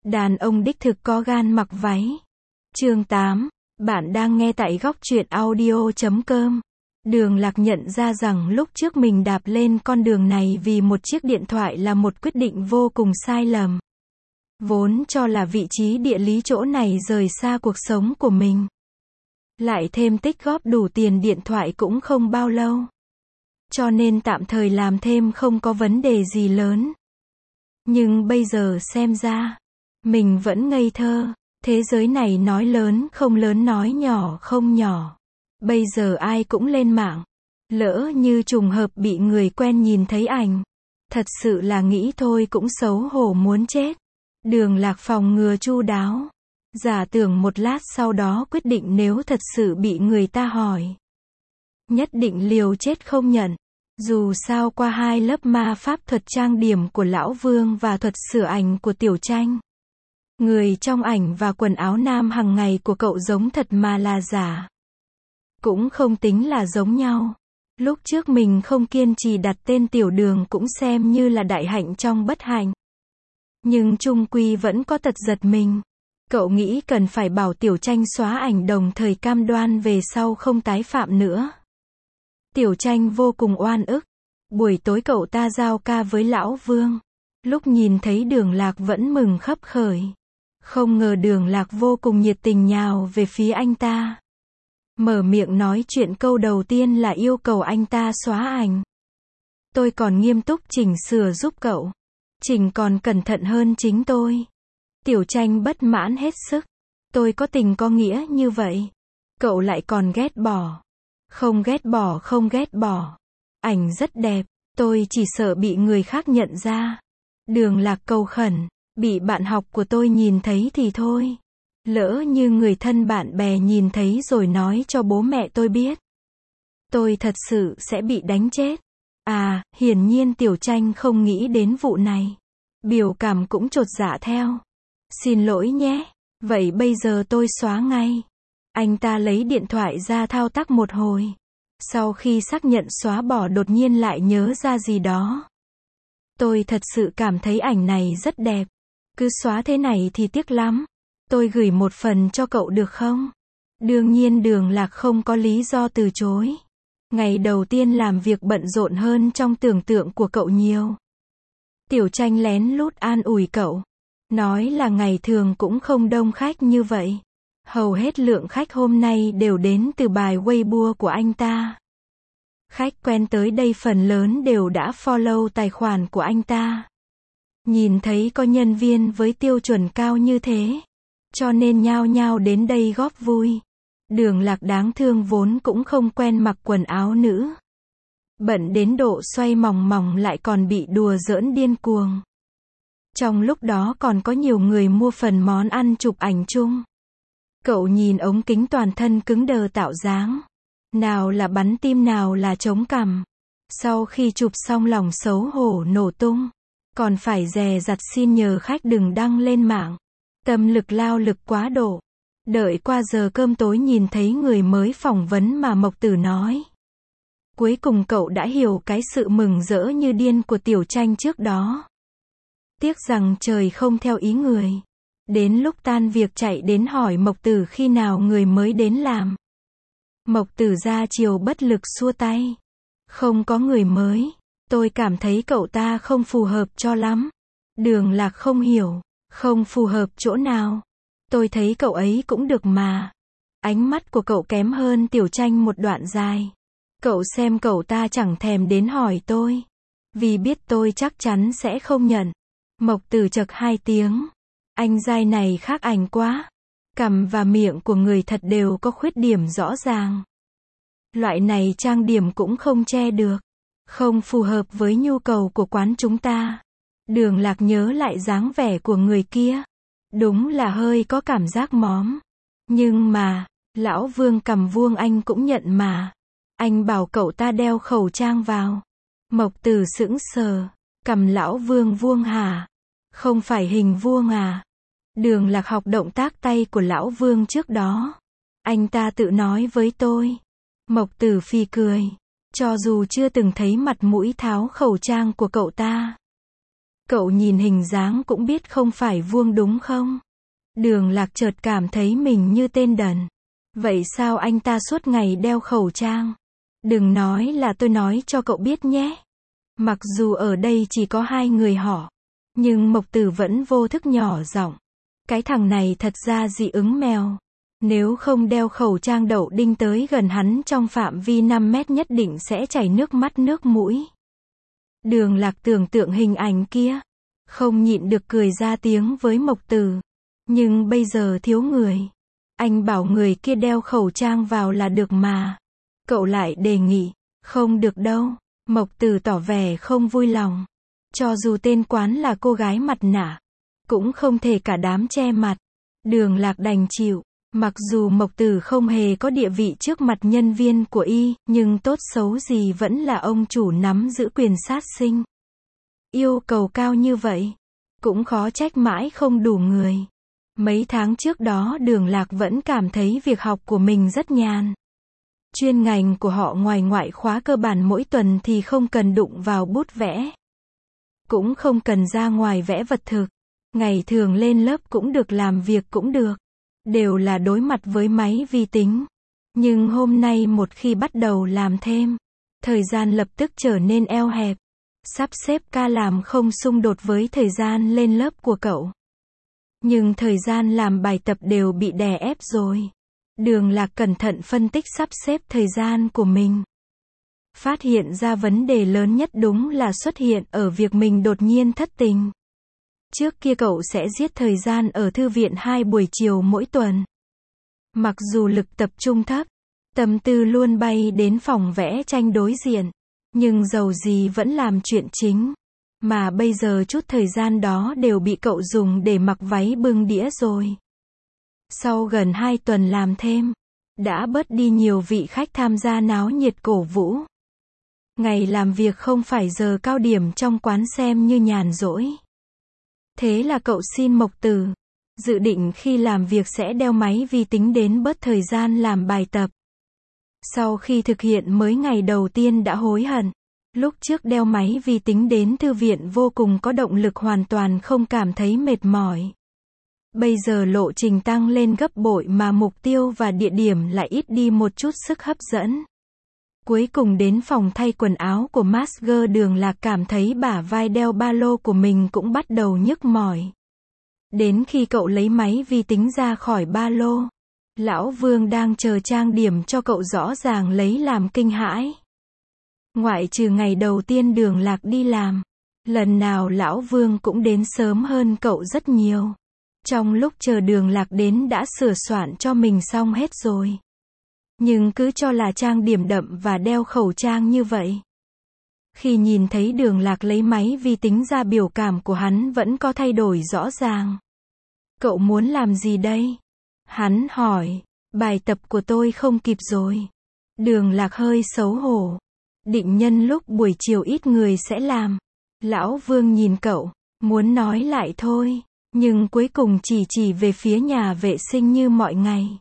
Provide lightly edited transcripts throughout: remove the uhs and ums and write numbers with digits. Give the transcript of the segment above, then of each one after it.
Đàn ông đích thực có gan mặc váy. Chương 8. Bạn đang nghe tại góc truyện audio.com. Đường Lạc nhận ra rằng lúc trước mình đạp lên con đường này vì một chiếc điện thoại là một quyết định vô cùng sai lầm. Vốn cho là vị trí địa lý chỗ này rời xa cuộc sống của mình. Lại thêm tích góp đủ tiền điện thoại cũng không bao lâu. Cho nên tạm thời làm thêm không có vấn đề gì lớn. Nhưng bây giờ xem ra, mình vẫn ngây thơ. Thế giới này nói lớn không lớn, nói nhỏ không nhỏ. Bây giờ ai cũng lên mạng. Lỡ như trùng hợp bị người quen nhìn thấy ảnh. Thật sự là nghĩ thôi cũng xấu hổ muốn chết. Đường Lạc phòng ngừa chu đáo. Giả tưởng một lát sau đó quyết định nếu thật sự bị người ta hỏi. Nhất định liều chết không nhận. Dù sao qua 2 lớp ma pháp thuật trang điểm của Lão Vương và thuật sửa ảnh của Tiểu Tranh. Người trong ảnh và quần áo nam hàng ngày của cậu giống thật mà là giả. Cũng không tính là giống nhau. Lúc trước mình không kiên trì đặt tên Tiểu Đường cũng xem như là đại hạnh trong bất hạnh. Nhưng chung quy vẫn có tật giật mình. Cậu nghĩ cần phải bảo Tiểu Tranh xóa ảnh đồng thời cam đoan về sau không tái phạm nữa. Tiểu Tranh vô cùng oan ức. Buổi tối cậu ta giao ca với Lão Vương. Lúc nhìn thấy Đường Lạc vẫn mừng khấp khởi. Không ngờ Đường Lạc vô cùng nhiệt tình nhào về phía anh ta. Mở miệng nói chuyện câu đầu tiên là yêu cầu anh ta xóa ảnh. Tôi còn nghiêm túc chỉnh sửa giúp cậu. Chỉnh còn cẩn thận hơn chính tôi. Tiểu Tranh bất mãn hết sức. Tôi có tình có nghĩa như vậy. Cậu lại còn ghét bỏ. Không ghét bỏ, không ghét bỏ. Ảnh rất đẹp. Tôi chỉ sợ bị người khác nhận ra. Đường Lạc cầu khẩn. Bị bạn học của tôi nhìn thấy thì thôi. Lỡ như người thân bạn bè nhìn thấy rồi nói cho bố mẹ tôi biết. Tôi thật sự sẽ bị đánh chết. À, hiển nhiên Tiểu Tranh không nghĩ đến vụ này. Biểu cảm cũng chột dạ theo. Xin lỗi nhé. Vậy bây giờ tôi xóa ngay. Anh ta lấy điện thoại ra thao tác một hồi. Sau khi xác nhận xóa bỏ đột nhiên lại nhớ ra gì đó. Tôi thật sự cảm thấy ảnh này rất đẹp. Cứ xóa thế này thì tiếc lắm. Tôi gửi một phần cho cậu được không? Đương nhiên Đường Lạc không có lý do từ chối. Ngày đầu tiên làm việc bận rộn hơn trong tưởng tượng của cậu nhiều. Tiểu Tranh lén lút an ủi cậu. Nói là ngày thường cũng không đông khách như vậy. Hầu hết lượng khách hôm nay đều đến từ bài Weibo của anh ta. Khách quen tới đây phần lớn đều đã follow tài khoản của anh ta. Nhìn thấy có nhân viên với tiêu chuẩn cao như thế. Cho nên nhao nhao đến đây góp vui. Đường Lạc đáng thương vốn cũng không quen mặc quần áo nữ. Bận đến độ xoay mòng mòng lại còn bị đùa giỡn điên cuồng. Trong lúc đó còn có nhiều người mua phần món ăn chụp ảnh chung. Cậu nhìn ống kính toàn thân cứng đờ tạo dáng. Nào là bắn tim nào là chống cằm. Sau khi chụp xong lòng xấu hổ nổ tung. Còn phải dè dặt xin nhờ khách đừng đăng lên mạng. Tâm lực lao lực quá độ. Đợi qua giờ cơm tối nhìn thấy người mới phỏng vấn mà Mộc Tử nói. Cuối cùng cậu đã hiểu cái sự mừng rỡ như điên của Tiểu Tranh trước đó. Tiếc rằng trời không theo ý người. Đến lúc tan việc chạy đến hỏi Mộc Tử khi nào người mới đến làm. Mộc Tử ra chiều bất lực xua tay. Không có người mới. Tôi cảm thấy cậu ta không phù hợp cho lắm. Đường Lạc không hiểu. Không phù hợp chỗ nào. Tôi thấy cậu ấy cũng được mà. Ánh mắt của cậu kém hơn Tiểu Tranh một đoạn dài. Cậu xem cậu ta chẳng thèm đến hỏi tôi. Vì biết tôi chắc chắn sẽ không nhận. Mộc Tử chậc 2 tiếng. Anh giai này khác ảnh quá. Cằm và miệng của người thật đều có khuyết điểm rõ ràng. Loại này trang điểm cũng không che được. Không phù hợp với nhu cầu của quán chúng ta. Đường Lạc nhớ lại dáng vẻ của người kia. Đúng là hơi có cảm giác móm. Nhưng mà, Lão Vương cầm vuông anh cũng nhận mà. Anh bảo cậu ta đeo khẩu trang vào. Mộc Tử sững sờ. Cầm Lão Vương vuông hả? Không phải hình vuông à? Đường Lạc học động tác tay của Lão Vương trước đó. Anh ta tự nói với tôi. Mộc Tử phì cười. Cho dù chưa từng thấy mặt mũi tháo khẩu trang của cậu ta. Cậu nhìn hình dáng cũng biết không phải vuông đúng không? Đường Lạc chợt cảm thấy mình như tên đần. Vậy sao anh ta suốt ngày đeo khẩu trang? Đừng nói là tôi nói cho cậu biết nhé. Mặc dù ở đây chỉ có 2 người họ, nhưng Mộc Tử vẫn vô thức nhỏ giọng. Cái thằng này thật ra dị ứng mèo. Nếu không đeo khẩu trang đậu đinh tới gần hắn trong phạm vi 5 mét nhất định sẽ chảy nước mắt nước mũi. Đường Lạc tưởng tượng hình ảnh kia, không nhịn được cười ra tiếng với Mộc Tử. Nhưng bây giờ thiếu người. Anh bảo người kia đeo khẩu trang vào là được mà. Cậu lại đề nghị, không được đâu. Mộc Tử tỏ vẻ không vui lòng. Cho dù tên quán là cô gái mặt nạ, cũng không thể cả đám che mặt. Đường Lạc đành chịu. Mặc dù Mộc Tử không hề có địa vị trước mặt nhân viên của y, nhưng tốt xấu gì vẫn là ông chủ nắm giữ quyền sát sinh. Yêu cầu cao như vậy, cũng khó trách mãi không đủ người. Mấy tháng trước đó Đường Lạc vẫn cảm thấy việc học của mình rất nhàn. Chuyên ngành của họ ngoài ngoại khóa cơ bản mỗi tuần thì không cần đụng vào bút vẽ. Cũng không cần ra ngoài vẽ vật thực. Ngày thường lên lớp cũng được, làm việc cũng được. Đều là đối mặt với máy vi tính. Nhưng hôm nay một khi bắt đầu làm thêm, thời gian lập tức trở nên eo hẹp. Sắp xếp ca làm không xung đột với thời gian lên lớp của cậu. Nhưng thời gian làm bài tập đều bị đè ép rồi. Đường Lạc cẩn thận phân tích sắp xếp thời gian của mình. Phát hiện ra vấn đề lớn nhất đúng là xuất hiện ở việc mình đột nhiên thất tình. Trước kia cậu sẽ giết thời gian ở thư viện 2 buổi chiều mỗi tuần. Mặc dù lực tập trung thấp, tâm tư luôn bay đến phòng vẽ tranh đối diện, nhưng dầu gì vẫn làm chuyện chính. Mà bây giờ chút thời gian đó đều bị cậu dùng để mặc váy bưng đĩa rồi. Sau gần 2 tuần làm thêm, đã bớt đi nhiều vị khách tham gia náo nhiệt cổ vũ. Ngày làm việc không phải giờ cao điểm trong quán xem như nhàn rỗi. Thế là cậu xin Mộc Tử, dự định khi làm việc sẽ đeo máy vi tính đến bớt thời gian làm bài tập. Sau khi thực hiện mới ngày đầu tiên đã hối hận. Lúc trước đeo máy vi tính đến thư viện vô cùng có động lực, hoàn toàn không cảm thấy mệt mỏi. Bây giờ lộ trình tăng lên gấp bội mà mục tiêu và địa điểm lại ít đi một chút sức hấp dẫn. Cuối cùng đến phòng thay quần áo của Master, Đường Lạc cảm thấy bả vai đeo ba lô của mình cũng bắt đầu nhức mỏi. Đến khi cậu lấy máy vi tính ra khỏi ba lô, Lão Vương đang chờ trang điểm cho cậu rõ ràng lấy làm kinh hãi. Ngoại trừ ngày đầu tiên Đường Lạc đi làm, lần nào Lão Vương cũng đến sớm hơn cậu rất nhiều. Trong lúc chờ Đường Lạc đến đã sửa soạn cho mình xong hết rồi. Nhưng cứ cho là trang điểm đậm và đeo khẩu trang như vậy. Khi nhìn thấy Đường Lạc lấy máy vi tính ra, biểu cảm của hắn vẫn có thay đổi rõ ràng. Cậu muốn làm gì đây? Hắn hỏi. Bài tập của tôi không kịp rồi. Đường Lạc hơi xấu hổ. Định nhân lúc buổi chiều ít người sẽ làm. Lão Vương nhìn cậu, muốn nói lại thôi, nhưng cuối cùng chỉ về phía nhà vệ sinh như mọi ngày.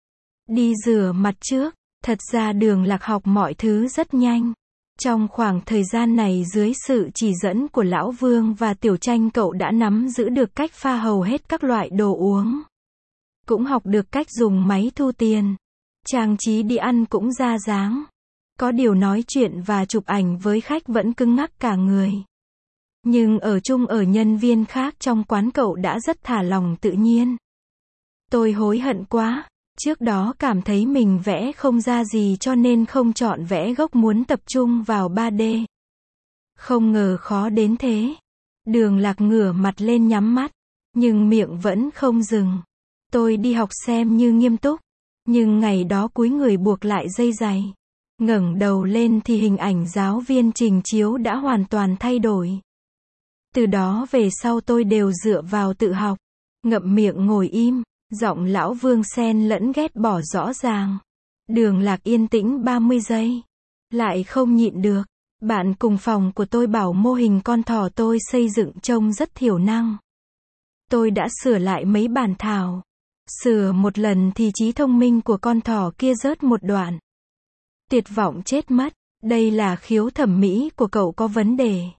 Đi rửa mặt trước. Thật ra Đường Lạc học mọi thứ rất nhanh. Trong khoảng thời gian này dưới sự chỉ dẫn của Lão Vương và Tiểu Tranh, cậu đã nắm giữ được cách pha hầu hết các loại đồ uống. Cũng học được cách dùng máy thu tiền. Trang trí đi ăn cũng ra dáng. Có điều nói chuyện và chụp ảnh với khách vẫn cứng ngắc cả người. Nhưng ở chung ở nhân viên khác trong quán, cậu đã rất thả lỏng tự nhiên. Tôi hối hận quá. Trước đó cảm thấy mình vẽ không ra gì cho nên không chọn vẽ gốc, muốn tập trung vào 3D. Không ngờ khó đến thế. Đường Lạc ngửa mặt lên nhắm mắt, nhưng miệng vẫn không dừng. Tôi đi học xem như nghiêm túc, nhưng ngày đó cúi người buộc lại dây giày. Ngẩng đầu lên thì hình ảnh giáo viên trình chiếu đã hoàn toàn thay đổi. Từ đó về sau tôi đều dựa vào tự học. Ngậm miệng ngồi im. Giọng Lão Vương xen lẫn ghét bỏ rõ ràng. Đường Lạc yên tĩnh 30 giây. Lại không nhịn được. Bạn cùng phòng của tôi bảo mô hình con thỏ tôi xây dựng trông rất thiểu năng. Tôi đã sửa lại mấy bản thảo. Sửa một lần thì trí thông minh của con thỏ kia rớt một đoạn. Tuyệt vọng chết mất. Đây là khiếu thẩm mỹ của cậu có vấn đề.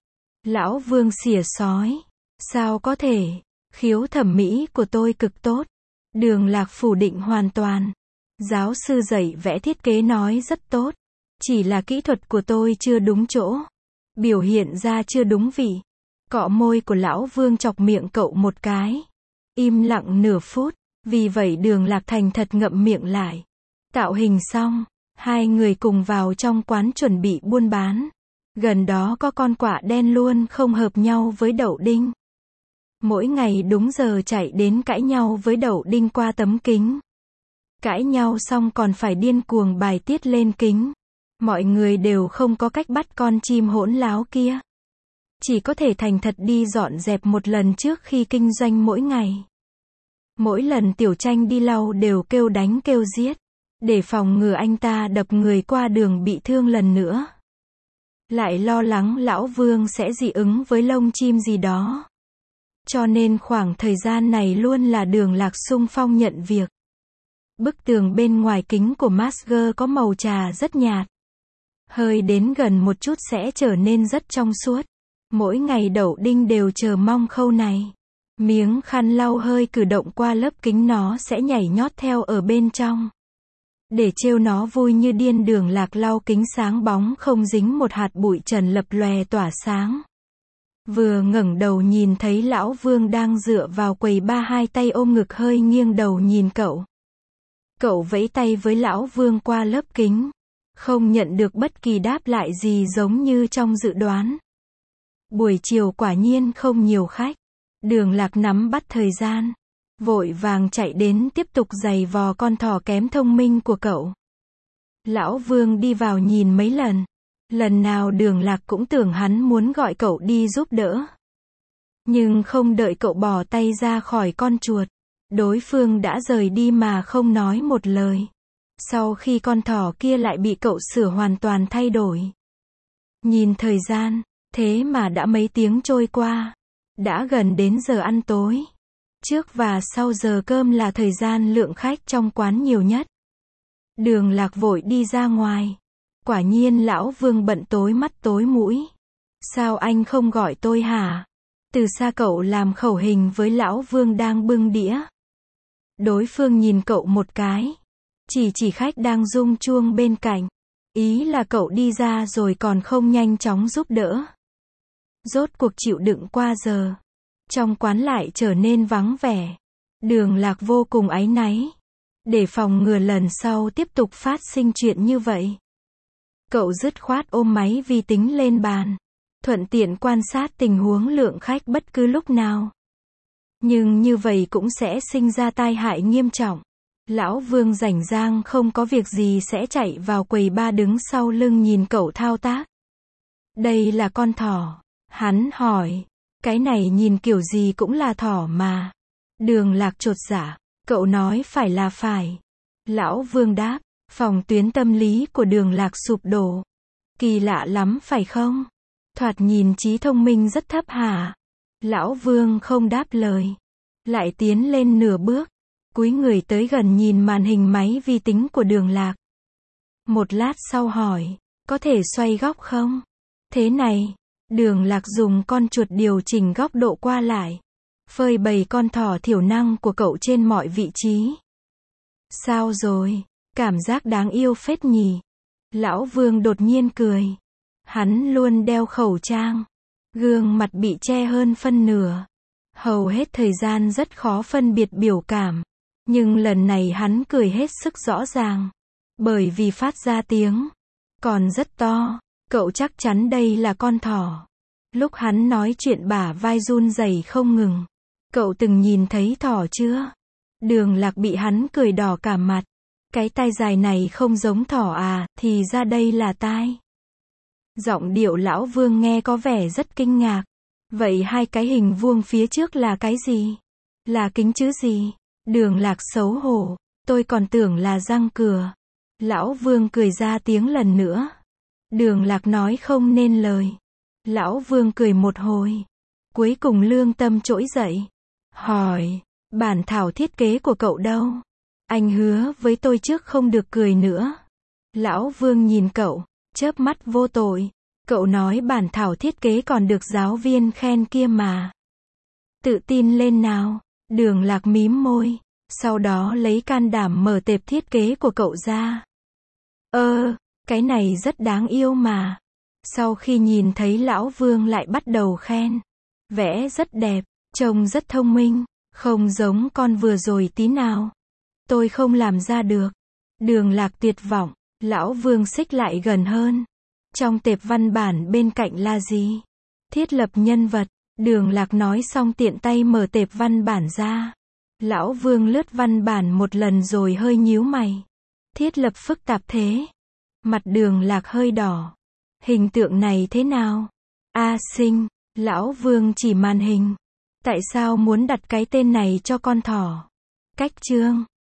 Lão Vương xỉa xói. Sao có thể? Khiếu thẩm mỹ của tôi cực tốt. Đường Lạc phủ định hoàn toàn. Giáo sư dạy vẽ thiết kế nói rất tốt. Chỉ là kỹ thuật của tôi chưa đúng chỗ. Biểu hiện ra chưa đúng vị. Cọ môi của Lão Vương chọc miệng cậu một cái. Im lặng nửa phút. Vì vậy Đường Lạc thành thật ngậm miệng lại. Tạo hình xong, hai người cùng vào trong quán chuẩn bị buôn bán. Gần đó có con quạ đen luôn không hợp nhau với Đậu Đinh. Mỗi ngày đúng giờ chạy đến cãi nhau với Đậu Đinh qua tấm kính. Cãi nhau xong còn phải điên cuồng bài tiết lên kính. Mọi người đều không có cách bắt con chim hỗn láo kia. Chỉ có thể thành thật đi dọn dẹp một lần trước khi kinh doanh mỗi ngày. Mỗi lần Tiểu Tranh đi lau đều kêu đánh kêu giết. Để phòng ngừa anh ta đập người qua đường bị thương lần nữa. Lại lo lắng Lão Vương sẽ dị ứng với lông chim gì đó. Cho nên khoảng thời gian này luôn là Đường Lạc xung phong nhận việc. Bức tường bên ngoài kính của Masger có màu trà rất nhạt. Hơi đến gần một chút sẽ trở nên rất trong suốt. Mỗi ngày Đậu Đinh đều chờ mong khâu này. Miếng khăn lau hơi cử động qua lớp kính nó sẽ nhảy nhót theo ở bên trong. Để trêu nó vui như điên, Đường Lạc lau kính sáng bóng không dính một hạt bụi trần lập lòe tỏa sáng. Vừa ngẩng đầu nhìn thấy Lão Vương đang dựa vào quầy ba, hai tay ôm ngực hơi nghiêng đầu nhìn cậu. Cậu vẫy tay với Lão Vương qua lớp kính. Không nhận được bất kỳ đáp lại gì giống như trong dự đoán. Buổi chiều quả nhiên không nhiều khách. Đường Lạc nắm bắt thời gian. Vội vàng chạy đến tiếp tục giày vò con thỏ kém thông minh của cậu. Lão Vương đi vào nhìn mấy lần. Lần nào Đường Lạc cũng tưởng hắn muốn gọi cậu đi giúp đỡ. Nhưng không đợi cậu bỏ tay ra khỏi con chuột. Đối phương đã rời đi mà không nói một lời. Sau khi con thỏ kia lại bị cậu sửa hoàn toàn thay đổi. Nhìn thời gian, thế mà đã mấy tiếng trôi qua. Đã gần đến giờ ăn tối. Trước và sau giờ cơm là thời gian lượng khách trong quán nhiều nhất. Đường Lạc vội đi ra ngoài. Quả nhiên Lão Vương bận tối mắt tối mũi. Sao anh không gọi tôi hả? Từ xa cậu làm khẩu hình với Lão Vương đang bưng đĩa. Đối phương nhìn cậu một cái. Chỉ khách đang rung chuông bên cạnh. Ý là cậu đi ra rồi còn không nhanh chóng giúp đỡ. Rốt cuộc chịu đựng qua giờ. Trong quán lại trở nên vắng vẻ. Đường Lạc vô cùng áy náy. Để phòng ngừa lần sau tiếp tục phát sinh chuyện như vậy. Cậu dứt khoát ôm máy vi tính lên bàn. Thuận tiện quan sát tình huống lượng khách bất cứ lúc nào. Nhưng như vậy cũng sẽ sinh ra tai hại nghiêm trọng. Lão Vương rảnh rang không có việc gì sẽ chạy vào quầy ba đứng sau lưng nhìn cậu thao tác. Đây là con thỏ. Hắn hỏi. Cái này nhìn kiểu gì cũng là thỏ mà. Đường Lạc chột dạ. Cậu nói phải là phải. Lão Vương đáp. Phòng tuyến tâm lý của Đường Lạc sụp đổ. Kỳ lạ lắm phải không? Thoạt nhìn trí thông minh rất thấp hả? Lão Vương không đáp lời. Lại tiến lên nửa bước. Cúi người tới gần nhìn màn hình máy vi tính của Đường Lạc. Một lát sau hỏi. Có thể xoay góc không? Thế này. Đường Lạc dùng con chuột điều chỉnh góc độ qua lại. Phơi bày con thỏ thiểu năng của cậu trên mọi vị trí. Sao rồi? Cảm giác đáng yêu phết nhỉ? Lão Vương đột nhiên cười. Hắn luôn đeo khẩu trang. Gương mặt bị che hơn phân nửa. Hầu hết thời gian rất khó phân biệt biểu cảm. Nhưng lần này hắn cười hết sức rõ ràng. Bởi vì phát ra tiếng. Còn rất to. Cậu chắc chắn đây là con thỏ. Lúc hắn nói chuyện bả vai run rẩy không ngừng. Cậu từng nhìn thấy thỏ chưa? Đường Lạc bị hắn cười đỏ cả mặt. Cái tai dài này không giống thỏ à, thì ra đây là tai. Giọng điệu Lão Vương nghe có vẻ rất kinh ngạc. Vậy hai cái hình vuông phía trước là cái gì? Là kính chứ gì? Đường Lạc xấu hổ. Tôi còn tưởng là răng cửa. Lão Vương cười ra tiếng lần nữa. Đường Lạc nói không nên lời. Lão Vương cười một hồi. Cuối cùng lương tâm trỗi dậy. Hỏi, bản thảo thiết kế của cậu đâu? Anh hứa với tôi trước không được cười nữa. Lão Vương nhìn cậu, chớp mắt vô tội. Cậu nói bản thảo thiết kế còn được giáo viên khen kia mà. Tự tin lên nào. Đường Lạc mím môi. Sau đó lấy can đảm mở tệp thiết kế của cậu ra. Cái này rất đáng yêu mà. Sau khi nhìn thấy Lão Vương lại bắt đầu khen. Vẽ rất đẹp, trông rất thông minh, không giống con vừa rồi tí nào. Tôi không làm ra được. Đường Lạc tuyệt vọng. Lão Vương xích lại gần hơn. Trong tệp văn bản bên cạnh là gì? Thiết lập nhân vật. Đường Lạc nói xong tiện tay mở tệp văn bản ra. Lão Vương lướt văn bản một lần rồi hơi nhíu mày. Thiết lập phức tạp thế. Mặt Đường Lạc hơi đỏ. Hình tượng này thế nào? Sinh. Lão Vương chỉ màn hình. Tại sao muốn đặt cái tên này cho con thỏ? Cách chương.